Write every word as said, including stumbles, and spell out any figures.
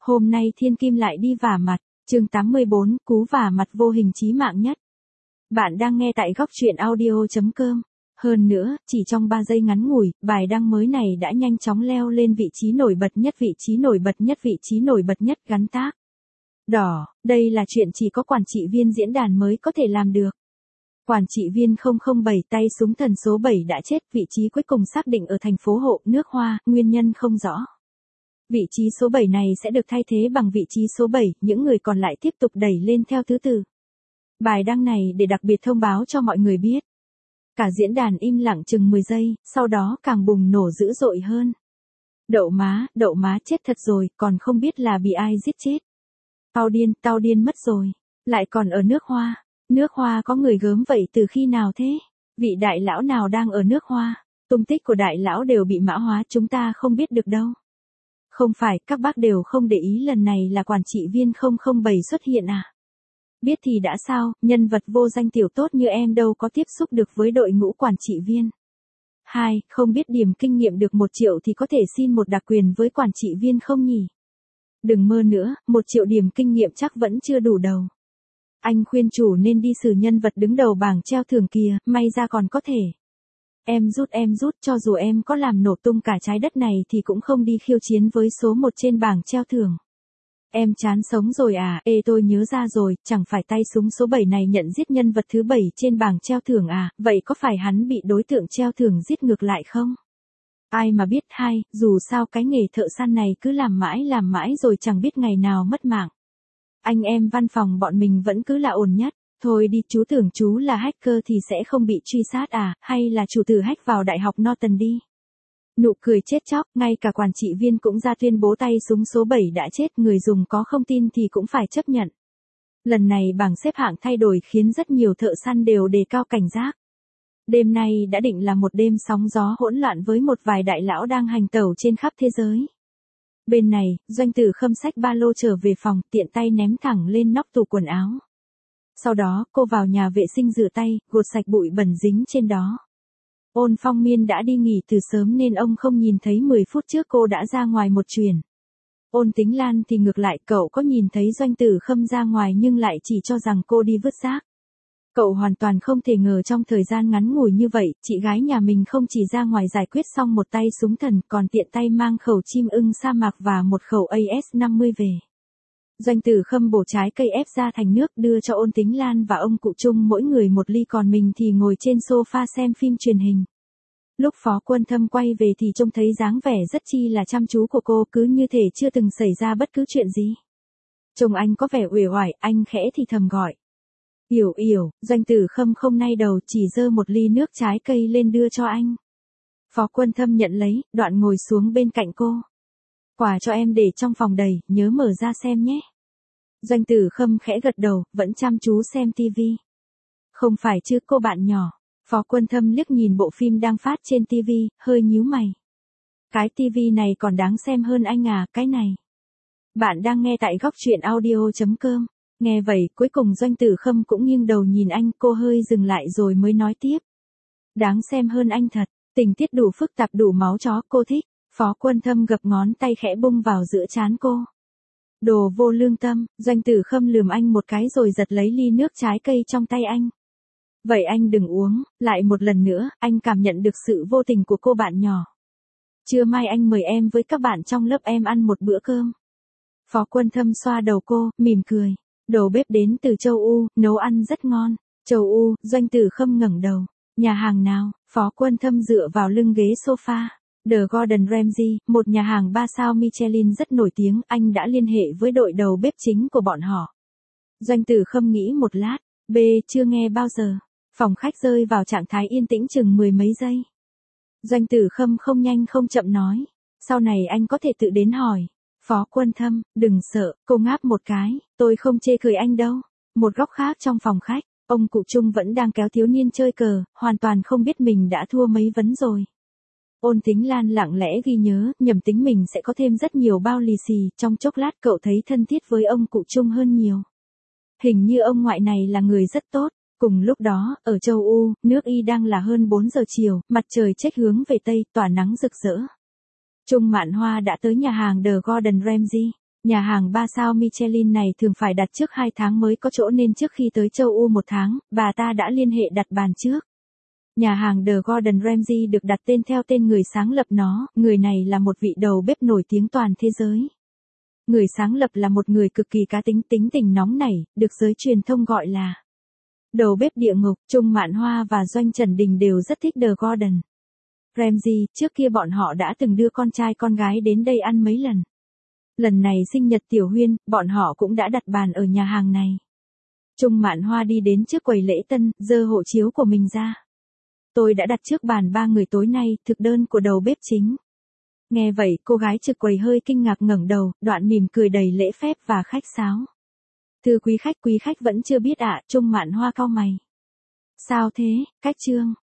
Hôm nay Thiên Kim lại đi vả mặt, chương tám mươi bốn, cú vả mặt vô hình chí mạng nhất. Bạn đang nghe tại góc truyện audio chấm com. Hơn nữa, chỉ trong ba giây ngắn ngủi, bài đăng mới này đã nhanh chóng leo lên vị trí nổi bật nhất, vị trí nổi bật nhất, vị trí nổi bật nhất gắn tag. Đỏ, đây là chuyện chỉ có quản trị viên diễn đàn mới có thể làm được. Quản trị viên không không bảy tay súng thần số bảy đã chết, vị trí cuối cùng xác định ở thành phố Hộ, nước Hoa, nguyên nhân không rõ. Vị trí số bảy này sẽ được thay thế bằng vị trí số bảy, những người còn lại tiếp tục đẩy lên theo thứ tự. Bài đăng này để đặc biệt thông báo cho mọi người biết. Cả diễn đàn im lặng chừng mười giây, sau đó càng bùng nổ dữ dội hơn. Đậu má, đậu má chết thật rồi, còn không biết là bị ai giết chết. Tao điên, tao điên mất rồi. Lại còn ở nước Hoa. Nước Hoa có người gớm vậy từ khi nào thế? Vị đại lão nào đang ở nước Hoa? Tung tích của đại lão đều bị mã hóa, chúng ta không biết được đâu. Không phải, các bác đều không để ý lần này là quản trị viên không không bảy xuất hiện à? Biết thì đã sao, nhân vật vô danh tiểu tốt như em đâu có tiếp xúc được với đội ngũ quản trị viên. Hai, không biết điểm kinh nghiệm được một triệu thì có thể xin một đặc quyền với quản trị viên không nhỉ? Đừng mơ nữa, một triệu điểm kinh nghiệm chắc vẫn chưa đủ đầu. Anh khuyên chủ nên đi xử nhân vật đứng đầu bảng treo thưởng kìa, may ra còn có thể. Em rút em rút, cho dù em có làm nổ tung cả trái đất này thì cũng không đi khiêu chiến với số một trên bảng treo thưởng. Em chán sống rồi à? Ê, tôi nhớ ra rồi, chẳng phải tay súng số bảy này nhận giết nhân vật thứ bảy trên bảng treo thưởng à? Vậy có phải hắn bị đối tượng treo thưởng giết ngược lại không? Ai mà biết. Hai, dù sao cái nghề thợ săn này cứ làm mãi làm mãi rồi chẳng biết ngày nào mất mạng. Anh em văn phòng bọn mình vẫn cứ là ổn nhất. Thôi đi, chú tưởng chú là hacker thì sẽ không bị truy sát à, hay là chủ tử hack vào đại học Norton đi. Nụ cười chết chóc, ngay cả quản trị viên cũng ra tuyên bố tay súng số bảy đã chết, người dùng có không tin thì cũng phải chấp nhận. Lần này bảng xếp hạng thay đổi khiến rất nhiều thợ săn đều đề cao cảnh giác. Đêm nay đã định là một đêm sóng gió hỗn loạn với một vài đại lão đang hành tẩu trên khắp thế giới. Bên này, Doanh Tử Khâm xách ba lô trở về phòng, tiện tay ném thẳng lên nóc tủ quần áo. Sau đó, cô vào nhà vệ sinh rửa tay, gột sạch bụi bẩn dính trên đó. Ôn Phong Miên đã đi nghỉ từ sớm nên ông không nhìn thấy mười phút trước cô đã ra ngoài một chuyến. Ôn Tính Lan thì ngược lại, cậu có nhìn thấy Doanh Tử Khâm ra ngoài nhưng lại chỉ cho rằng cô đi vứt rác. Cậu hoàn toàn không thể ngờ trong thời gian ngắn ngủi như vậy, chị gái nhà mình không chỉ ra ngoài giải quyết xong một tay súng thần còn tiện tay mang khẩu chim ưng sa mạc và một khẩu A S năm mươi về. Doanh Tử Khâm bổ trái cây ép ra thành nước đưa cho Ôn Tính Lan và ông cụ Trung mỗi người một ly, còn mình thì ngồi trên sofa xem phim truyền hình. Lúc Phó Quân Thâm quay về thì trông thấy dáng vẻ rất chi là chăm chú của cô, cứ như thể chưa từng xảy ra bất cứ chuyện gì. Trông anh có vẻ uể oải, anh khẽ thì thầm gọi. Yểu Yểu. Doanh Tử Khâm không nay đầu, chỉ dơ một ly nước trái cây lên đưa cho anh. Phó Quân Thâm nhận lấy, đoạn ngồi xuống bên cạnh cô. Quà cho em để trong phòng đầy, nhớ mở ra xem nhé. Doanh Tử Khâm khẽ gật đầu, vẫn chăm chú xem tivi. Không phải chứ cô bạn nhỏ. Phó Quân Thâm liếc nhìn bộ phim đang phát trên tivi, hơi nhíu mày. Cái tivi này còn đáng xem hơn anh à, cái này. Bạn đang nghe tại góc truyện audio chấm com. Nghe vậy, cuối cùng Doanh Tử Khâm cũng nghiêng đầu nhìn anh, cô hơi dừng lại rồi mới nói tiếp. Đáng xem hơn anh thật, tình tiết đủ phức tạp đủ máu chó, cô thích. Phó Quân Thâm gập ngón tay khẽ bung vào giữa trán cô. Đồ vô lương tâm. Doanh Tử Khâm lườm anh một cái rồi giật lấy ly nước trái cây trong tay anh. Vậy anh đừng uống. Lại một lần nữa, anh cảm nhận được sự vô tình của cô bạn nhỏ. Trưa mai anh mời em với các bạn trong lớp em ăn một bữa cơm. Phó Quân Thâm xoa đầu cô, mỉm cười. Đầu bếp đến từ châu U, nấu ăn rất ngon. Châu U. Doanh Tử Khâm ngẩng đầu. Nhà hàng nào? Phó Quân Thâm dựa vào lưng ghế sofa. The Gordon Ramsay, một nhà hàng ba sao Michelin rất nổi tiếng, anh đã liên hệ với đội đầu bếp chính của bọn họ. Doanh Tử Khâm nghĩ một lát, B, chưa nghe bao giờ. Phòng khách rơi vào trạng thái yên tĩnh chừng mười mấy giây. Doanh Tử Khâm không nhanh không chậm nói, sau này anh có thể tự đến hỏi. Phó Quân Thâm, đừng sợ, cô ngáp một cái, tôi không chê cười anh đâu. Một góc khác trong phòng khách, ông cụ Trung vẫn đang kéo thiếu niên chơi cờ, hoàn toàn không biết mình đã thua mấy ván rồi. Ôn Tính Lan lặng lẽ ghi nhớ, nhầm tính mình sẽ có thêm rất nhiều bao lì xì, trong chốc lát cậu thấy thân thiết với ông cụ Trung hơn nhiều. Hình như ông ngoại này là người rất tốt. Cùng lúc đó, ở châu U, nước Y đang là hơn bốn giờ chiều, mặt trời chếch hướng về Tây, tỏa nắng rực rỡ. Trung Mạn Hoa đã tới nhà hàng The Gordon Ramsay. Nhà hàng ba sao Michelin này thường phải đặt trước hai tháng mới có chỗ nên trước khi tới châu Âu một tháng, bà ta đã liên hệ đặt bàn trước. Nhà hàng The Gordon Ramsay được đặt tên theo tên người sáng lập nó, người này là một vị đầu bếp nổi tiếng toàn thế giới. Người sáng lập là một người cực kỳ cá tính, tính tình nóng nảy, được giới truyền thông gọi là đầu bếp địa ngục. Trung Mạn Hoa và Doanh Trần Đình đều rất thích The Gordon Ramsay, trước kia bọn họ đã từng đưa con trai con gái đến đây ăn mấy lần. Lần này sinh nhật Tiểu Huyên, bọn họ cũng đã đặt bàn ở nhà hàng này. Trung Mạn Hoa đi đến trước quầy lễ tân, giơ hộ chiếu của mình ra. Tôi đã đặt trước bàn ba người tối nay, thực đơn của đầu bếp chính. Nghe vậy, cô gái trực quầy hơi kinh ngạc ngẩng đầu, đoạn mỉm cười đầy lễ phép và khách sáo. Thưa quý khách, quý khách vẫn chưa biết ạ, Trung Mạn Hoa cau mày. Sao thế, khách trương?